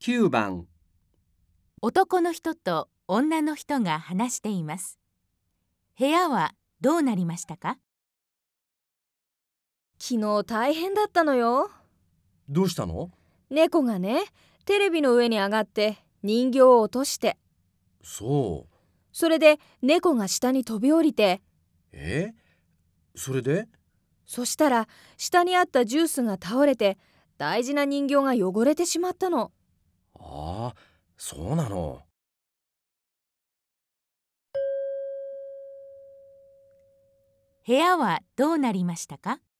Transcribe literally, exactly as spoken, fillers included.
きゅうばん、 男の人と女の人が話しています。部屋はどうなりましたか？ 昨日大変だったのよ。 どうしたの？ 猫がね、テレビの上に上がって人形を落として、 そう。 それで猫が下に飛び降りて、 え？それで？ そしたら下にあったジュースが倒れて、大事な人形が汚れてしまったの。 ああ、そうなの。 部屋はどうなりましたか？